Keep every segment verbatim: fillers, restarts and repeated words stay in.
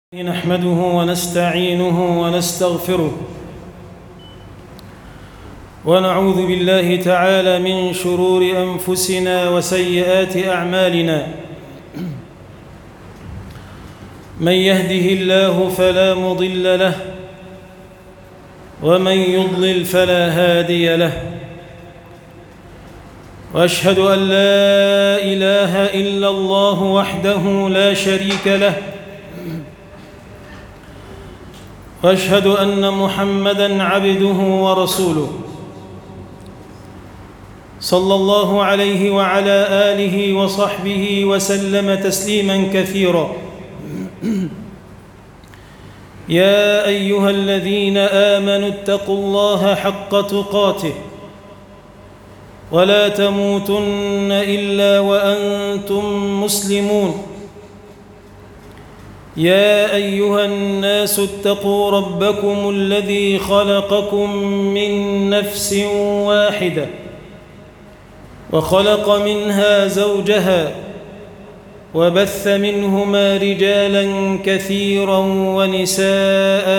نحمده ونستعينه ونستغفره ونعوذ بالله تعالى من شرور أنفسنا وسيئات أعمالنا. من يهده الله فلا مضل له ومن يضلل فلا هادي له، وأشهد أن لا إله إلا الله وحده لا شريك له، وأشهد أن محمدًا عبده ورسوله صلى الله عليه وعلى آله وصحبه وسلم تسليمًا كثيرا. يا أيها الذين آمنوا اتقوا الله حق تقاته ولا تموتن إلا وأنتم مسلمون. يا أيها الناس اتقوا ربكم الذي خلقكم من نفس واحدة وخلق منها زوجها وبث منهما رجالا كثيرا ونساء،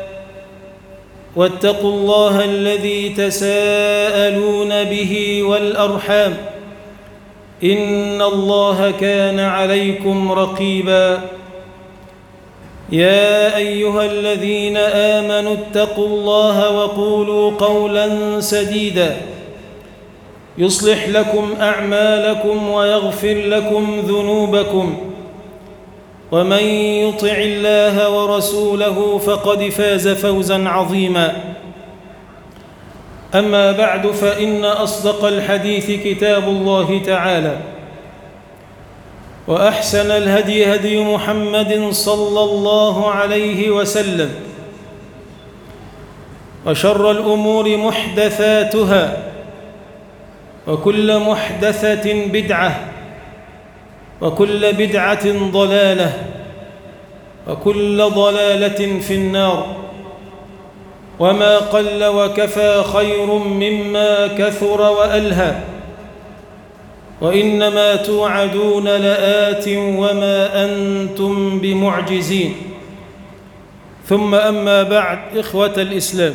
واتقوا الله الذي تساءلون به والأرحام إن الله كان عليكم رقيبا. يا أيها الذين آمنوا اتقوا الله وقولوا قولا سديدا يصلح لكم أعمالكم ويغفر لكم ذنوبكم، ومن يطع الله ورسوله فقد فاز فوزا عظيما. أما بعد، فإن أصدق الحديث كتاب الله تعالى، وأحسن الهدي هدي محمد صلى الله عليه وسلم، وشر الأمور محدثاتها، وكل محدثة بدعة، وكل بدعة ضلالة، وكل ضلالة في النار. وما قل وكفى خير مما كثر وألهى، وإنما توعدون لآت وما أنتم بمعجزين. ثم أما بعد، إخوة الإسلام،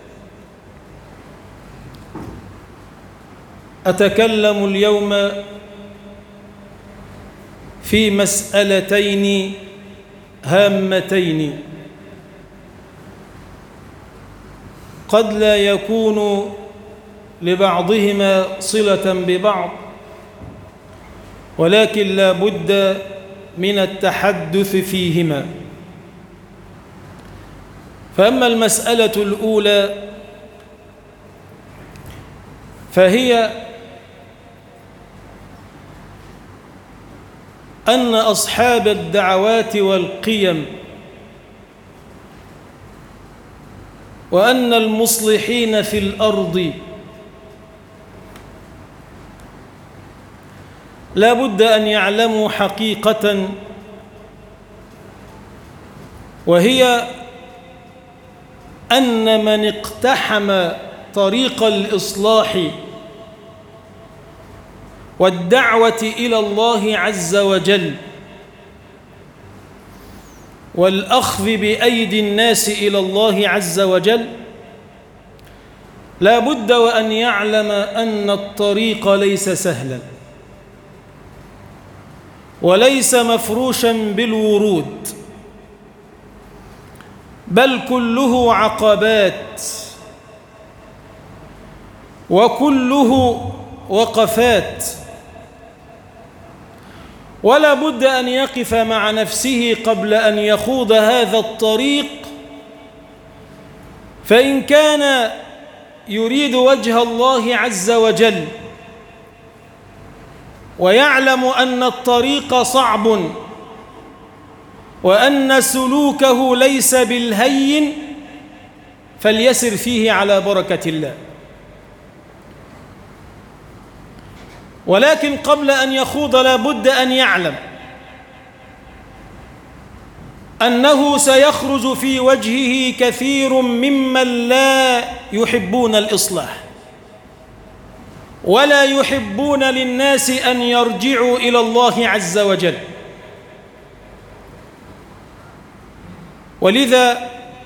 أتكلم اليوم في مسألتين هامتين قد لا يكون لبعضهما صلة ببعض، ولكن لا بد من التحدث فيهما. فأما المسألة الأولى فهي أن أصحاب الدعوات والقيم وأن المصلحين في الأرض لا بد أن يعلموا حقيقة، وهي أن من اقتحم طريق الإصلاح والدعوة إلى الله عز وجل والأخذ بأيدي الناس إلى الله عز وجل، لا بد وأن يعلم أن الطريق ليس سهلاً وليس مفروشا بالورود، بل كله عقبات وكله وقفات. ولا بد أن يقف مع نفسه قبل أن يخوض هذا الطريق، فإن كان يريد وجه الله عز وجل ويعلم أن الطريق صعب وأن سلوكه ليس بالهين، فليسر فيه على بركة الله. ولكن قبل أن يخوض لا بد أن يعلم أنه سيخرج في وجهه كثير ممن لا يحبون الإصلاح ولا يحبون للناس أن يرجعوا إلى الله عز وجل، ولذا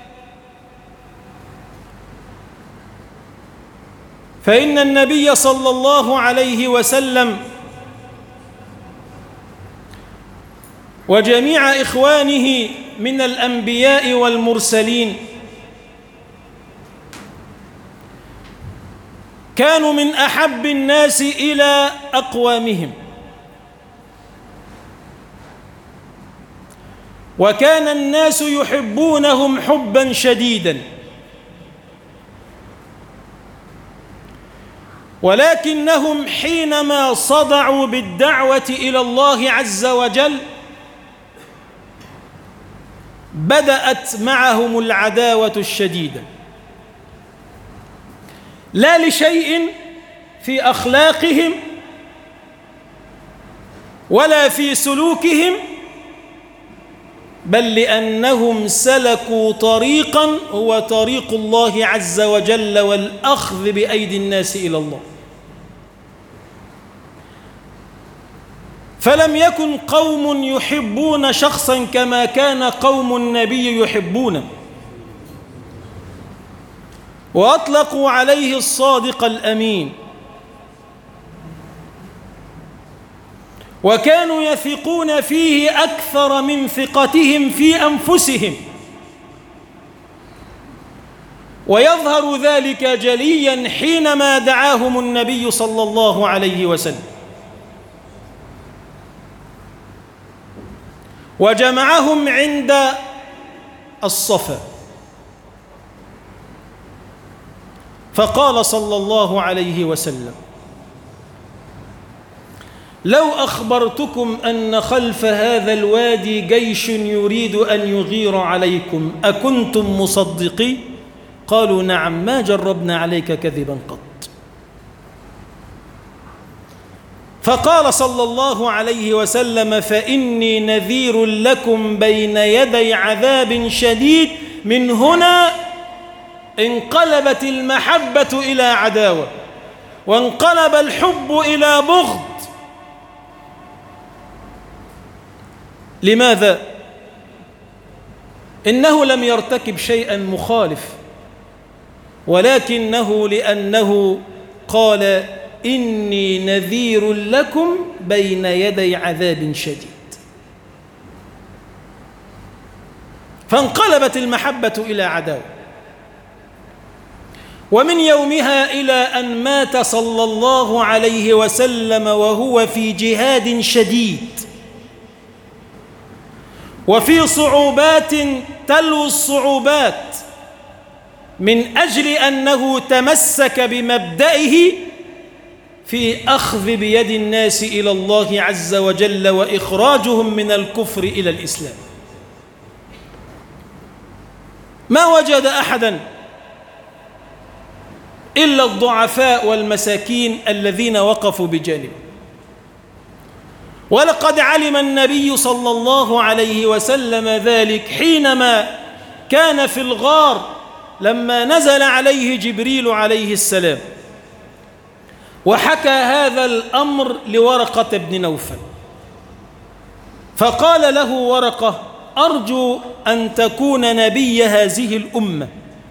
فإن النبي صلى الله عليه وسلم وجميع إخوانه من الأنبياء والمرسلين كانوا من أحب الناس إلى أقوامهم، وكان الناس يحبونهم حبا شديدا، ولكنهم حينما صدعوا بالدعوة إلى الله عز وجل بدأت معهم العداوة الشديدة، لا لشيء في أخلاقهم ولا في سلوكهم، بل لأنهم سلكوا طريقا هو طريق الله عز وجل والأخذ بأيدي الناس إلى الله. فلم يكن قوم يحبون شخصا كما كان قوم النبي يحبونه، وأطلقوا عليه الصادق الأمين، وكانوا يثقون فيه أكثر من ثقتهم في أنفسهم، ويظهر ذلك جليا حينما دعاهم النبي صلى الله عليه وسلم وجمعهم عند الصفا، فقال صلى الله عليه وسلم: لو أخبرتكم أن خلف هذا الوادي جيش يريد أن يغير عليكم أكنتم مصدقي؟ قالوا: نعم، ما جربنا عليك كذبا قط. فقال صلى الله عليه وسلم: فإني نذير لكم بين يدي عذاب شديد. من هنا انقلبت المحبة إلى عداوة، وانقلب الحب إلى بغض. لماذا؟ إنه لم يرتكب شيئا مخالف، ولكنه لأنه قال: إني نذير لكم بين يدي عذاب شديد، فانقلبت المحبة إلى عداوة. ومن يومها إلى أن مات صلى الله عليه وسلم وهو في جهاد شديد وفي صعوبات تلو الصعوبات، من أجل أنه تمسك بمبدئه في أخذ بيد الناس إلى الله عز وجل وإخراجهم من الكفر إلى الإسلام. ما وجد أحدا إلا الضعفاء والمساكين الذين وقفوا بجانبه. ولقد علم النبي صلى الله عليه وسلم ذلك حينما كان في الغار لما نزل عليه جبريل عليه السلام، وحكى هذا الأمر لورقة بن نوفل، فقال له ورقة: أرجو أن تكون نبي هذه الأمة،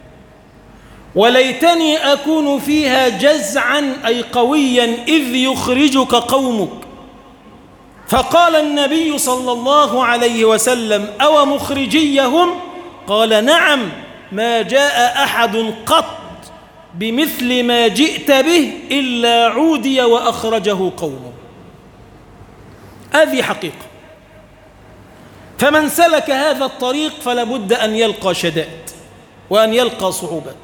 وليتني أكون فيها جزعا أي قويا إذ يخرجك قومك. فقال النبي صلى الله عليه وسلم: أو مخرجيهم؟ قال: نعم، ما جاء أحد قط بمثل ما جئت به إلا عودي وأخرجه قومه. هذه حقيقة. فمن سلك هذا الطريق فلا بد أن يلقى شدائد وأن يلقى صعوبات.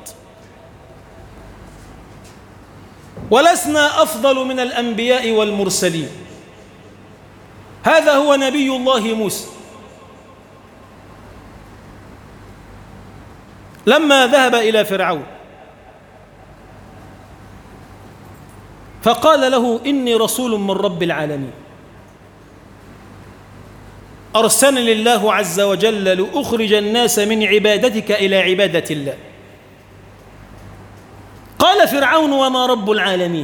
ولسنا أفضل من الأنبياء والمرسلين. هذا هو نبي الله موسى لما ذهب إلى فرعون فقال له: إني رسول من رب العالمين، أرسلني الله عز وجل لأخرج الناس من عبادتك إلى عبادة الله. قال فرعون: وما رب العالمين؟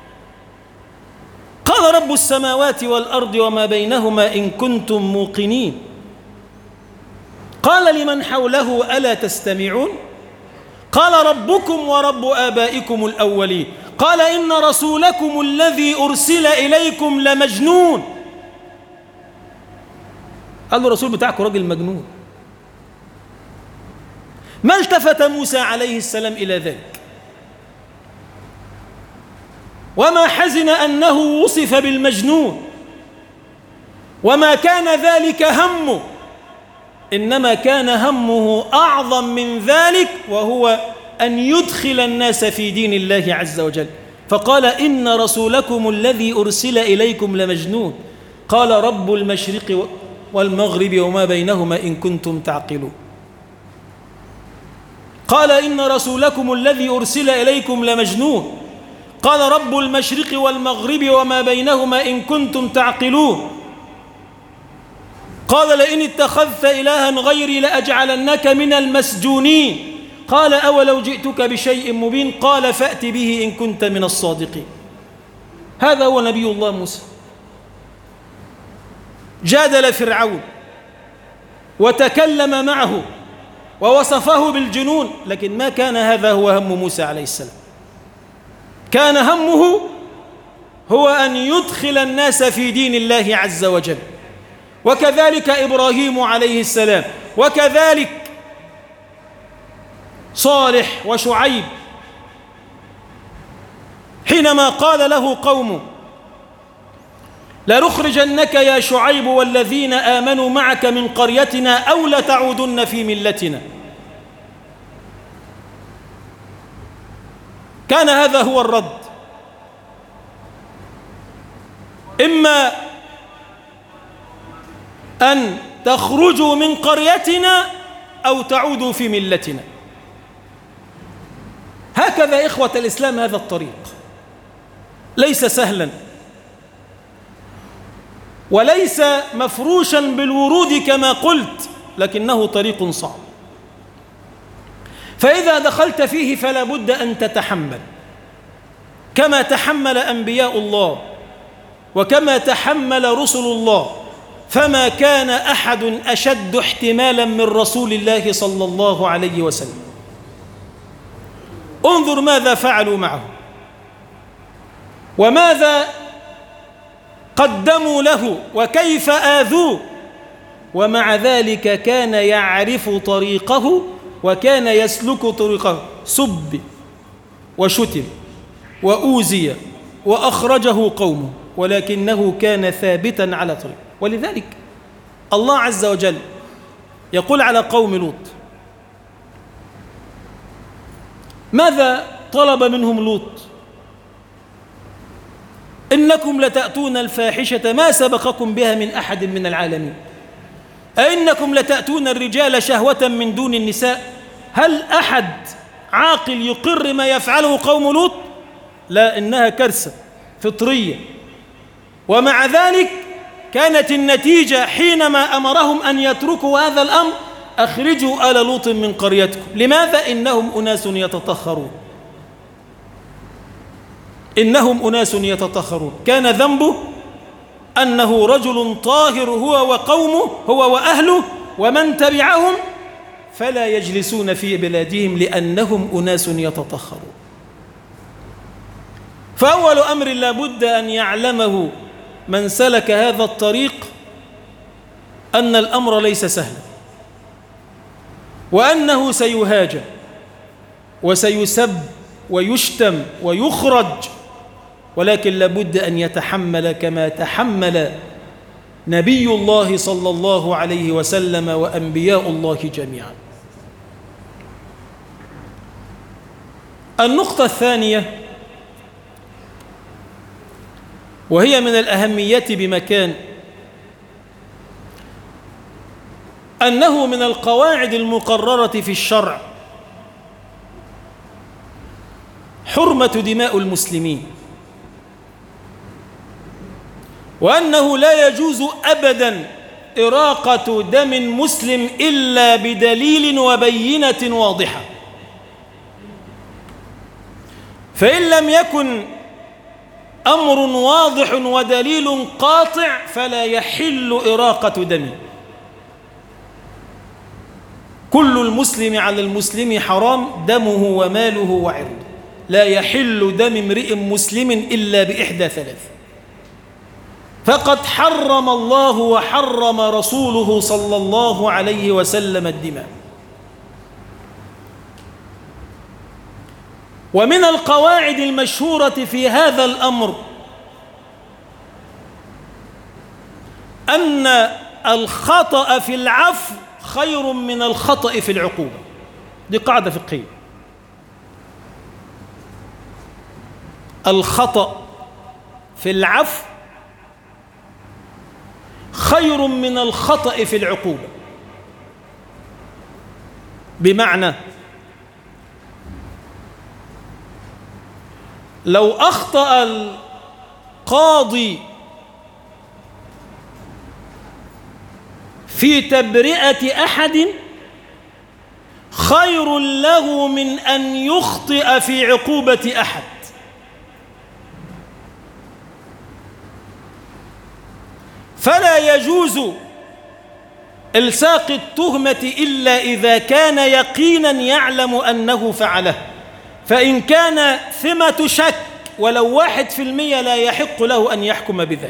قال: رب السماوات والأرض وما بينهما إن كنتم موقنين. قال لمن حوله ألا تستمعون؟ قال ربكم ورب آبائكم الأولين. قال إن رسولكم الذي أرسل إليكم لمجنون. قال له الرسول بتاعكم راجل مجنون. ما التفت موسى عليه السلام إلى ذلك، وما حزن أنه وصف بالمجنون، وما كان ذلك همه، إنما كان همه أعظم من ذلك، وهو أن يدخل الناس في دين الله عز وجل. فقال إن رسولكم الذي أرسل إليكم لمجنون. قال رب المشرق والمغرب وما بينهما إن كنتم تعقلون. قال إن رسولكم الذي أرسل إليكم لمجنون. قال رب المشرق والمغرب وما بينهما إن كنتم تعقلون. قال لئن اتخذت إلها غيري لأجعلنك من المسجونين. قال أولو جئتك بشيء مبين. قال فأت به إن كنت من الصادقين. هذا هو نبي الله موسى. جادل فرعون وتكلم معه ووصفه بالجنون، لكن ما كان هذا هو هم موسى عليه السلام. كان همه هو أن يدخل الناس في دين الله عز وجل. وكذلك إبراهيم عليه السلام، وكذلك صالح وشعيب حينما قال له قومه لنخرجنك يا شعيب والذين آمنوا معك من قريتنا أو لتعودن في ملتنا. كان هذا هو الرد، إما أن تخرجوا من قريتنا أو تعودوا في ملتنا. هكذا إخوة الإسلام هذا الطريق ليس سهلا، وليس مفروشا بالورود كما قلت، لكنه طريق صعب. فإذا دخلت فيه فلا بد أن تتحمل كما تحمل أنبياء الله وكما تحمل رسل الله. فما كان أحد أشد احتمالا من رسول الله صلى الله عليه وسلم. انظر ماذا فعلوا معه وماذا قدموا له وكيف آذوه، ومع ذلك كان يعرف طريقه وكان يسلك طريقه. سب وشتم وأوذي وأخرجه قومه، ولكنه كان ثابتا على طريقه. ولذلك الله عز وجل يقول على قوم لوط: ماذا طلب منهم لوط؟ إنكم لتأتون الفاحشة ما سبقكم بها من أحد من العالمين، أئنكم لتأتون الرجال شهوة من دون النساء. هل أحد عاقل يقر ما يفعله قوم لوط؟ لا، إنها كارثة فطرية. ومع ذلك كانت النتيجة حينما أمرهم أن يتركوا هذا الأمر: أخرجوا آل لوط من قريتكم. لماذا؟ إنهم أناس يتطهرون. إنهم أناس يتطهرون. كان ذنبه أنه رجل طاهر هو وقومه، هو وأهله ومن تبعهم، فلا يجلسون في بلادهم لأنهم أناس يتطهرون. فأول أمر لا بد أن يعلمه من سلك هذا الطريق أن الأمر ليس سهلا، وأنه سيهاجم وسيسب ويشتم ويخرج، ولكن لابد أن يتحمل كما تحمل نبي الله صلى الله عليه وسلم وأنبياء الله جميعا. النقطة الثانية، وهي من الأهمية بمكان، أنه من القواعد المقررة في الشرع حرمة دماء المسلمين، وأنه لا يجوز أبدا إراقة دم مسلم إلا بدليل وبينة واضحة. فإن لم يكن أمر واضح ودليل قاطع فلا يحل إراقة دمه. كل المسلم على المسلم حرام دمه وماله وعرضه، لا يحل دم امرئ مسلم إلا بإحدى ثلاث، فقد حرم الله وحرم رسوله صلى الله عليه وسلم الدماء. ومن القواعد المشهورة في هذا الأمر أن الخطأ في العفو خير من الخطأ في العقوبة. دي قاعدة فقهية. الخطأ في العفو خير من الخطأ في العقوبة. بمعنى لو أخطأ القاضي في تبرئة أحد خير له من أن يخطئ في عقوبة أحد. فلا يجوز إلصاق التهمة إلا إذا كان يقينا يعلم أنه فعله، فإن كان ثمة شك ولو واحد في المية لا يحق له أن يحكم بذلك.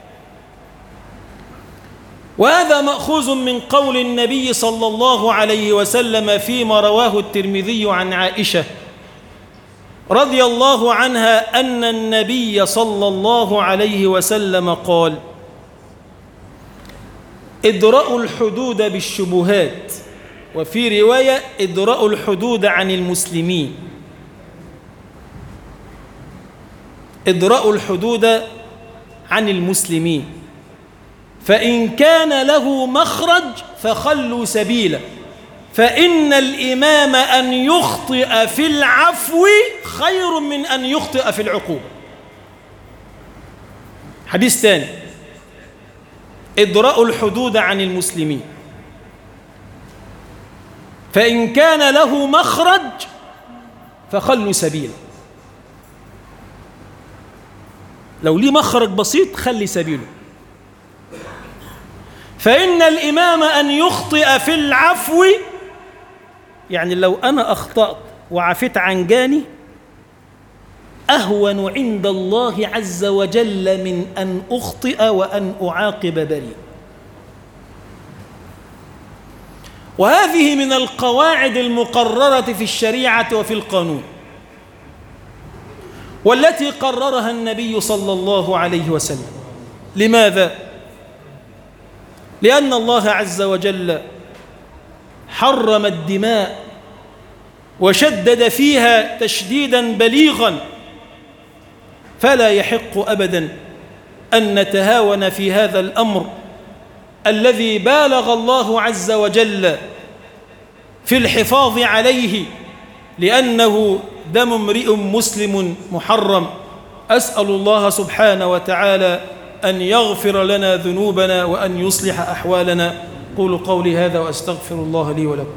وهذا مأخوذ من قول النبي صلى الله عليه وسلم فيما رواه الترمذي عن عائشة رضي الله عنها أن النبي صلى الله عليه وسلم قال: ادرأوا الحدود بالشبهات، وفي رواية ادرأوا الحدود عن المسلمين. ادرأوا الحدود عن المسلمين، فإن كان له مخرج فخلوا سبيله، فإن الإمام أن يخطئ في العفو خير من أن يخطئ في العقوبة. حديث ثاني: ادرأوا الحدود عن المسلمين، فإن كان له مخرج فخلوا سبيله. لو ليه مخرج بسيط خلي سبيله. فإن الإمام أن يخطئ في العفو، يعني لو أنا أخطأت وعفت عن جاني أهون عند الله عز وجل من أن أخطئ وأن أعاقب بريء. وهذه من القواعد المقررة في الشريعة وفي القانون، والتي قررها النبي صلى الله عليه وسلم. لماذا؟ لأن الله عز وجل حرم الدماء وشدد فيها تشديدا بليغا، فلا يحق أبدا أن نتهاون في هذا الأمر الذي بالغ الله عز وجل في الحفاظ عليه، لأنه دم امرئ مسلم محرم. أسأل الله سبحانه وتعالى أن يغفر لنا ذنوبنا وأن يصلح أحوالنا. قولوا قولي هذا وأستغفر الله لي ولكم.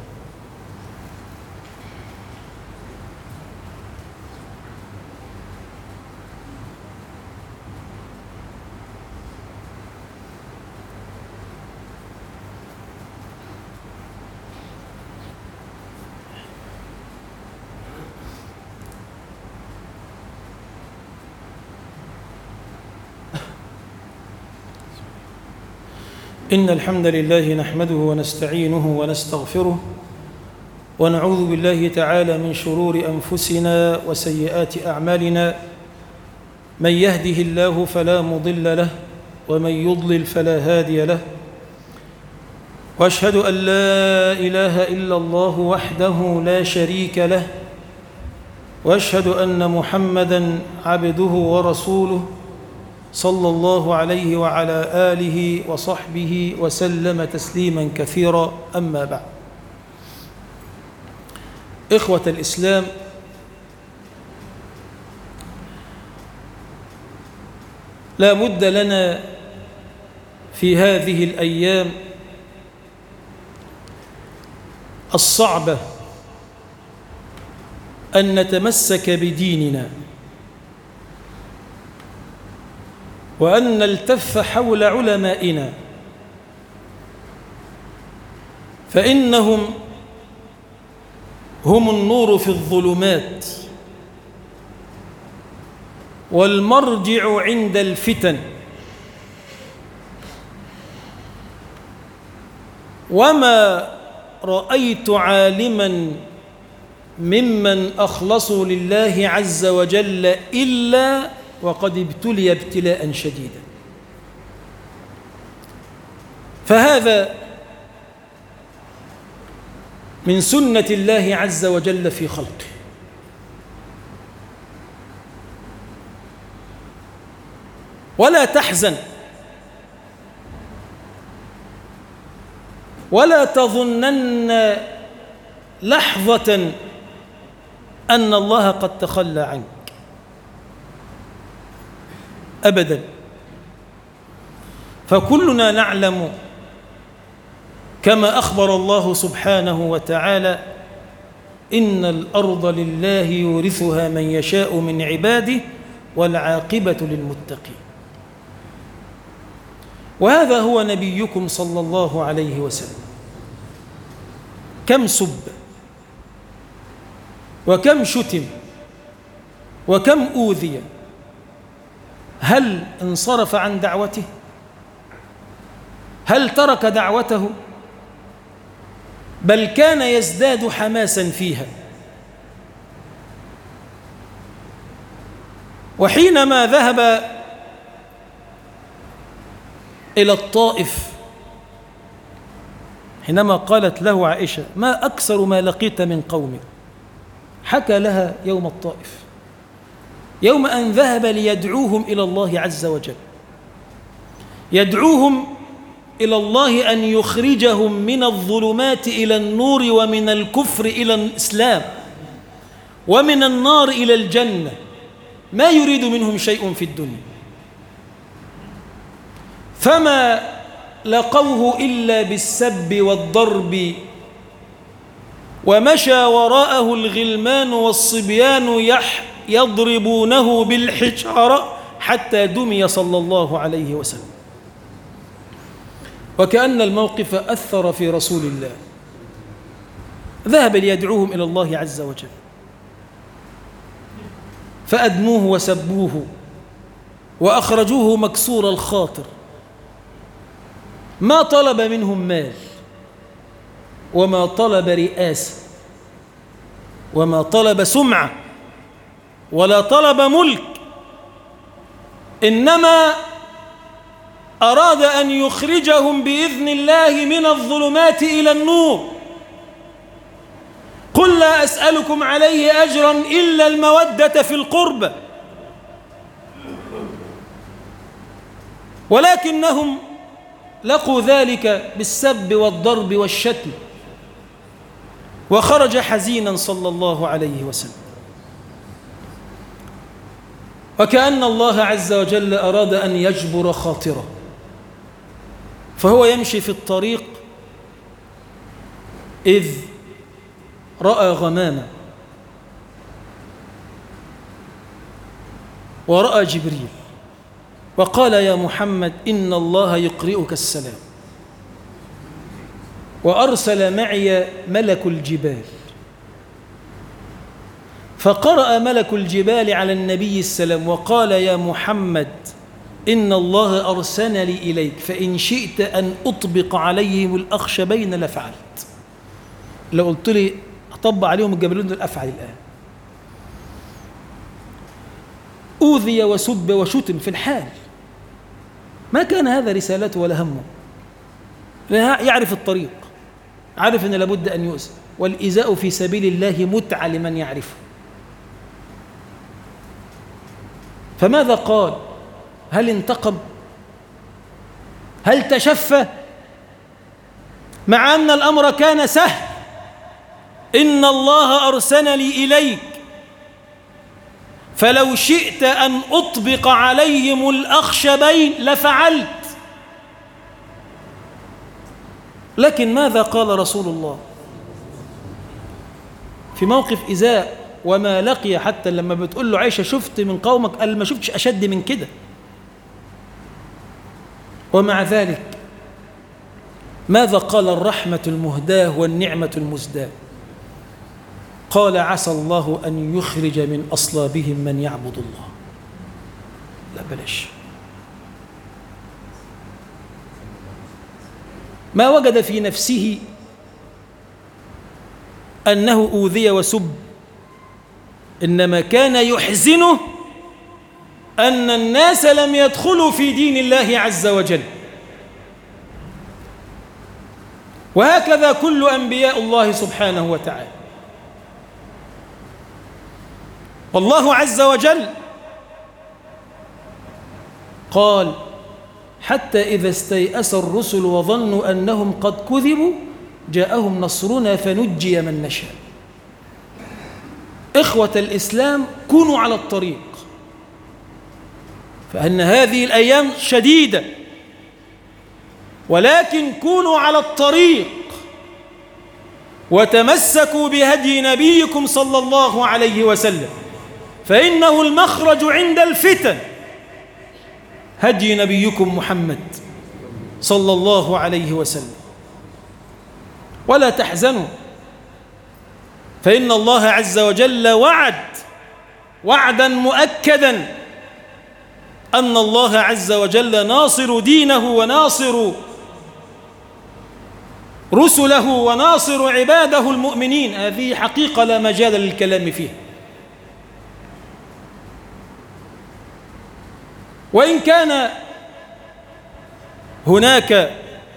إن الحمد لله نحمده ونستعينه ونستغفره، ونعوذ بالله تعالى من شرور أنفسنا وسيئات أعمالنا. من يهده الله فلا مضل له، ومن يضلل فلا هادي له. وأشهد أن لا إله إلا الله وحده لا شريك له، وأشهد أن محمدًا عبده ورسوله صلى الله عليه وعلى آله وصحبه وسلم تسليما كثيرا. أما بعد، إخوة الإسلام، لا بد لنا في هذه الأيام الصعبة أن نتمسك بديننا، وأن نلتف حول علمائنا، فإنهم هم النور في الظلمات والمرجع عند الفتن، وما رأيت عالما ممن أخلصوا لله عز وجل إلا وقد ابتلي ابتلاء شديدا. فهذا من سنة الله عز وجل في خلقه. ولا تحزن ولا تظنن لحظة أن الله قد تخلى عنك أبدا، فكلنا نعلم كما أخبر الله سبحانه وتعالى: إن الأرض لله يورثها من يشاء من عباده والعاقبة للمتقين. وهذا هو نبيكم صلى الله عليه وسلم. كم سب وكم شتم وكم أوذي، هل انصرف عن دعوته؟ هل ترك دعوته؟ بل كان يزداد حماسا فيها. وحينما ذهب إلى الطائف، حينما قالت له عائشة: ما أكثر ما لقيت من قومك، حكى لها يوم الطائف، يوم أن ذهب ليدعوهم إلى الله عز وجل، يدعوهم إلى الله أن يخرجهم من الظلمات إلى النور، ومن الكفر إلى الإسلام، ومن النار إلى الجنة، ما يريد منهم شيء في الدنيا. فما لقوه إلا بالسب والضرب، ومشى وراءه الغلمان والصبيان يضربونه بالحجارة حتى دمي صلى الله عليه وسلم. وكأن الموقف أثر في رسول الله، ذهب ليدعوهم إلى الله عز وجل، فأدموه وسبوه وأخرجوه مكسور الخاطر. ما طلب منهم مال، وما طلب رئاسة، وما طلب سمعة، ولا طلب ملك، إنما أراد أن يخرجهم بإذن الله من الظلمات إلى النور. قل لا أسألكم عليه أجرا إلا المودة في القربى، ولكنهم لقوا ذلك بالسب والضرب والشتم، وخرج حزينا صلى الله عليه وسلم. وكأن الله عز وجل أراد أن يجبر خاطره، فهو يمشي في الطريق إذ رأى غمامة، ورأى جبريل، وقال: يا محمد إن الله يقرئك السلام، وأرسل معي ملك الجبال. فقرأ ملك الجبال على النبي السلام وقال: يا محمد إن الله أرسلني إليك، فإن شئت أن أطبق عليهم الأخشبين لفعلت. لو قلت لي أطبق عليهم الجبلون دول أفعل الآن. أوذي وسب وشتم في الحال، ما كان هذا رسالته ولا همه، يعرف الطريق، عارف أن لابد أن يؤذى، والإيذاء في سبيل الله متعة لمن يعرفه. فماذا قال؟ هل انتقم؟ هل تشفى؟ مع أن الأمر كان سهل: إن الله أرسلني إليك، فلو شئت أن أطبق عليهم الأخشبين لفعلت. لكن ماذا قال رسول الله في موقف إزاء وما لقي؟ حتى لما بتقول له عائشة: شفت من قومك؟ قال: ما شفتش أشد من كده. ومع ذلك ماذا قال الرحمة المهداة والنعمة المزداة؟ قال عسى الله أن يخرج من أصلابهم من يعبد الله. لا بلاش. ما وجد في نفسه أنه أوذي وسب، إنما كان يحزنه أن الناس لم يدخلوا في دين الله عز وجل. وهكذا كل أنبياء الله سبحانه وتعالى. والله عز وجل قال حتى إذا استيأس الرسل وظنوا أنهم قد كذبوا جاءهم نصرنا فنجي من نشاء. إخوة الإسلام كونوا على الطريق، فإن هذه الأيام شديدة، ولكن كونوا على الطريق وتمسكوا بهدي نبيكم صلى الله عليه وسلم، فإنه المخرج عند الفتن هدي نبيكم محمد صلى الله عليه وسلم. ولا تحزنوا، فإن الله عز وجل وعد وعدا مؤكدا أن الله عز وجل ناصر دينه وناصر رسله وناصر عباده المؤمنين. هذه حقيقة لا مجال للكلام فيها. وإن كان هناك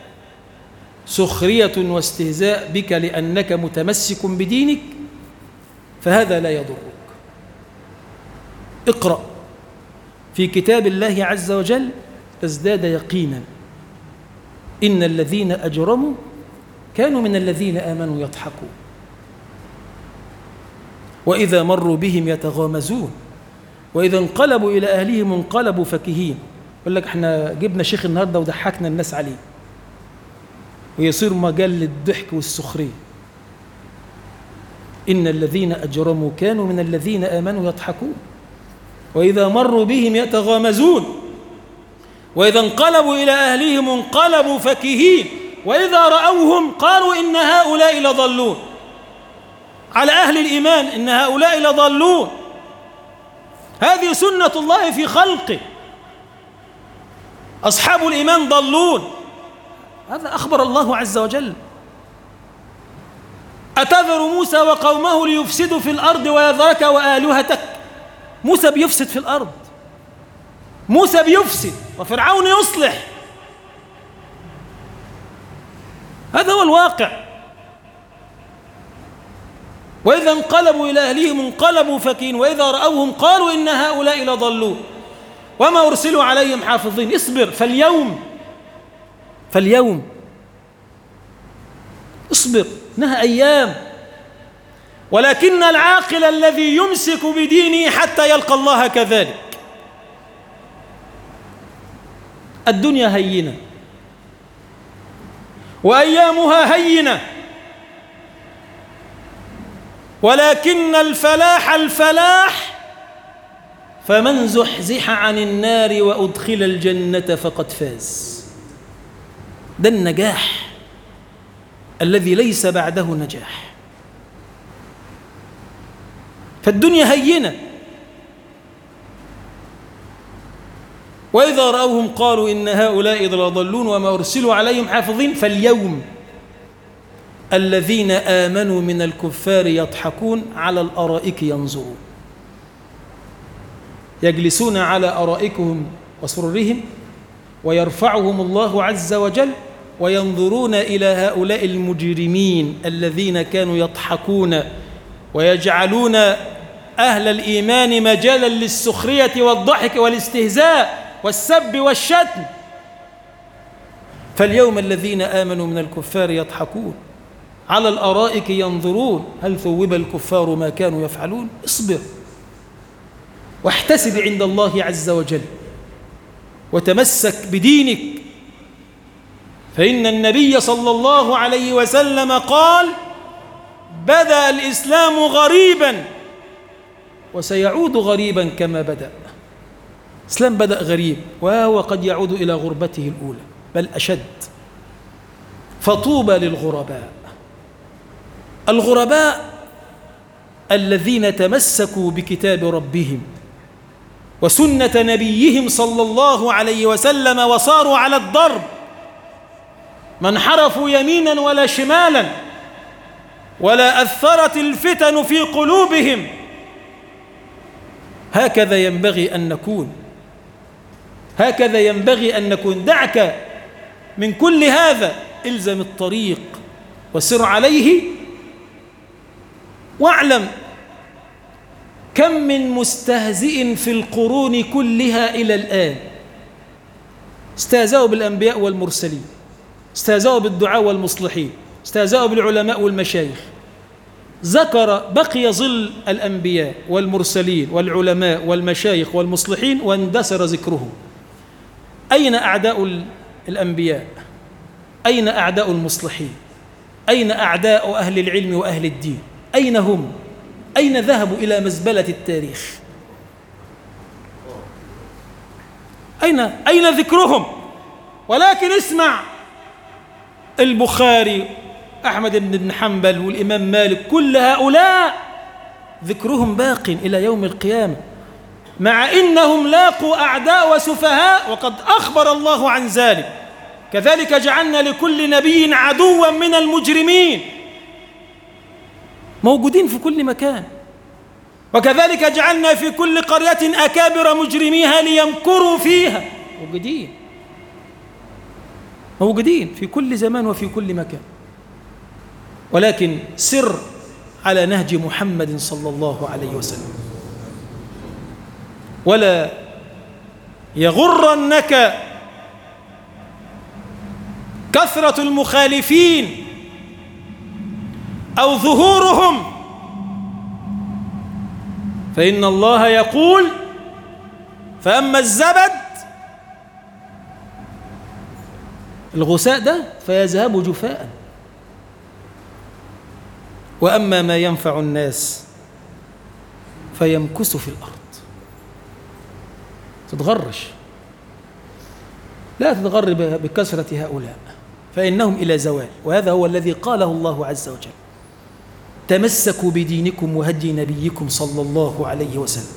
سخرية واستهزاء بك لأنك متمسك بدينك فهذا لا يضرك. اقرأ في كتاب الله عز وجل تزداد يقينا. إن الذين أجرموا كانوا من الذين آمنوا يضحكون وإذا مروا بهم يتغامزون وإذا انقلبوا إلى أهلهم انقلبوا فكهين. يقول لك احنا جبنا شيخ النهارده وضحكنا الناس عليه، ويصير مجال للضحك والسخرية. إن الذين أجرموا كانوا من الذين آمنوا يضحكون وإذا مروا بهم يتغامزون وإذا انقلبوا إلى أهلهم انقلبوا فكهين وإذا رأوهم قالوا إن هؤلاء لضالون. على أهل الإيمان إن هؤلاء لضالون. هذه سنة الله في خلقه. أصحاب الإيمان ضلون، هذا أخبر الله عز وجل. أتذر موسى وقومه ليفسدوا في الأرض ويذرك وآلهتك. موسى بيفسد في الأرض، موسى بيفسد وفرعون يصلح. هذا هو الواقع. وإذا انقلبوا إلى أهلهم انقلبوا فكين وإذا رأوهم قالوا إن هؤلاء لضلون وما أرسلوا عليهم حافظين. اصبر، فاليوم فاليوم اصبر، إنها أيام. ولكن العاقل الذي يمسك بدينه حتى يلقى الله كذلك. الدنيا هينة وأيامها هينة، ولكن الفلاح الفلاح فمن زحزح عن النار وأدخل الجنة فقد فاز. ده النجاح الذي ليس بعده نجاح. فالدنيا هينة. وإذا رأوهم قالوا إن هؤلاء لضالون وما أرسلوا عليهم حافظين. فاليوم الذين آمنوا من الكفار يضحكون على الأرائك ينظرون. يجلسون على أرائكهم وسررهم ويرفعهم الله عز وجل وينظرون إلى هؤلاء المجرمين الذين كانوا يضحكون ويجعلون أهل الإيمان مجالا للسخرية والضحك والاستهزاء والسب والشتم. فاليوم الذين آمنوا من الكفار يضحكون على الأرائك ينظرون هل ثوب الكفار ما كانوا يفعلون. اصبر واحتسب عند الله عز وجل وتمسك بدينك، فإن النبي صلى الله عليه وسلم قال بدأ الإسلام غريبا وسيعود غريبا كما بدأ. الإسلام بدأ غريب وهو قد يعود إلى غربته الأولى بل أشد. فطوبى للغرباء. الغرباء الذين تمسكوا بكتاب ربهم وسنة نبيهم صلى الله عليه وسلم وصاروا على الضرب، ما انحرفوا يمينا ولا شمالا، ولا أثرت الفتن في قلوبهم. هكذا ينبغي أن نكون، هكذا ينبغي أن نكون. دعك من كل هذا، إلزم الطريق وسر عليه، واعلم كم من مستهزئ في القرون كلها إلى الآن استهزأوا بالأنبياء والمرسلين، استهزأوا بالدعاء والمصلحين، استهزأوا بالعلماء والمشايخ. ذكر بقي ظل الأنبياء والمرسلين والعلماء والمشايخ والمصلحين واندثر ذكرهم. أين أعداء الأنبياء؟ أين أعداء المصلحين؟ أين أعداء أهل العلم وأهل الدين؟ أين هم؟ أين ذهبوا إلى مزبلة التاريخ؟ أين أين ذكرهم؟ ولكن اسمع، البخاري، أحمد بن حنبل، والإمام مالك، كل هؤلاء ذكرهم باق إلى يوم القيامة، مع إنهم لاقوا أعداء وسفهاء، وقد أخبر الله عن ذلك. كذلك جعلنا لكل نبي عدوا من المجرمين، موجودين في كل مكان. وكذلك جعلنا في كل قرية أكابر مجرميها ليمكروا فيها، موجودين موجودين في كل زمان وفي كل مكان. ولكن سر على نهج محمد صلى الله عليه وسلم، ولا يغرنك كثرة المخالفين أو ظهورهم، فإن الله يقول: فأما الزبد، الغثاء ده، فيذهب جفاء، وأما ما ينفع الناس فيمكث في الأرض. تتغرش، لا تتغر بكثرة هؤلاء، فإنهم إلى زوال. وهذا هو الذي قاله الله عز وجل: تمسكوا بدينكم وهدي نبيكم صلى الله عليه وسلم،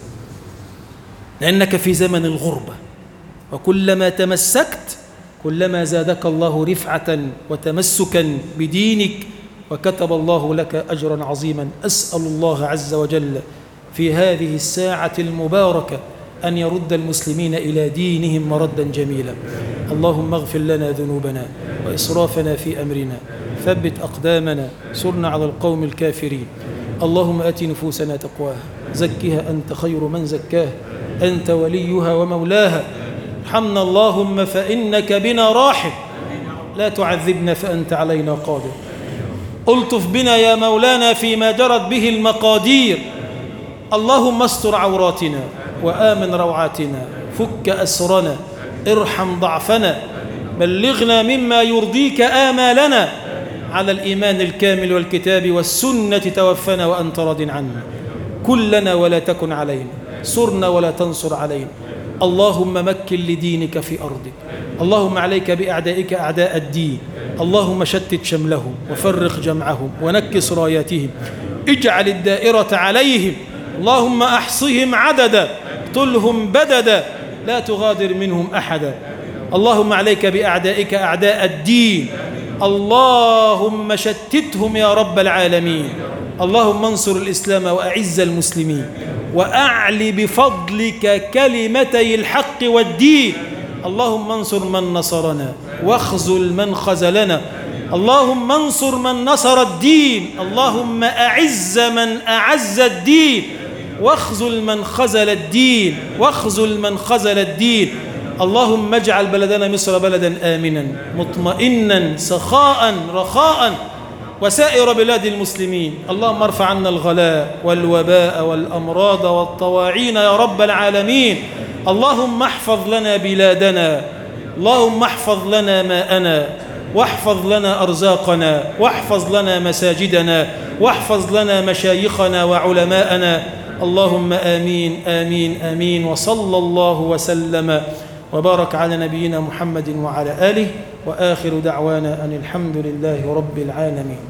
لأنك في زمن الغربة، وكلما تمسكت كلما زادك الله رفعة وتمسكا بدينك، وكتب الله لك أجرا عظيما. أسأل الله عز وجل في هذه الساعة المباركة أن يرد المسلمين إلى دينهم مردا جميلا. اللهم اغفر لنا ذنوبنا وإسرافنا في أمرنا، ثبت أقدامنا، سرنا على القوم الكافرين. اللهم آت نفوسنا تقواها، زكها أنت خير من زكاها، أنت وليها ومولاها. ارحمنا اللهم فإنك بنا راحم، لا تعذبنا فأنت علينا قادر. ألطف بنا يا مولانا فيما جرت به المقادير. اللهم استر عوراتنا وآمن روعاتنا، فك أسرنا، ارحم ضعفنا، بلغنا مما يرضيك آمالنا، على الإيمان الكامل والكتاب والسنة توفنا وأنت راض عنا. كلنا ولا تكن علينا، سرنا ولا تنصر علينا. اللهم مكن لدينك في أرضك. اللهم عليك بأعدائك أعداء الدين. اللهم شتت شملهم وفرق جمعهم ونكس راياتهم، اجعل الدائرة عليهم. اللهم أحصهم عددا، اقتلهم بددا، لا تغادر منهم أحدا. اللهم عليك بأعدائك أعداء الدين، اللهم شتتهم يا رب العالمين. اللهم انصر الإسلام وأعز المسلمين، وأعل بفضلك كلمتي الحق والدين. اللهم انصر من نصرنا واخذل من خذلنا. اللهم انصر من نصر الدين، اللهم أعز من أعز الدين، واخذل من خذل الدين، واخذل من خذل الدين. اللهم اجعل بلدنا مصر بلدا آمنا مطمئنا سخاء رخاء، وسائر بلاد المسلمين. اللهم ارفع عنا الغلاء والوباء والأمراض والطواعين يا رب العالمين. اللهم احفظ لنا بلادنا، اللهم احفظ لنا ماءنا، واحفظ لنا أرزاقنا، واحفظ لنا مساجدنا، واحفظ لنا مشايخنا وعلماءنا. اللهم آمين آمين آمين. وصلى الله وسلم وبارك على نبينا محمد وعلى آله وآخر دعوانا أن الحمد لله رب العالمين.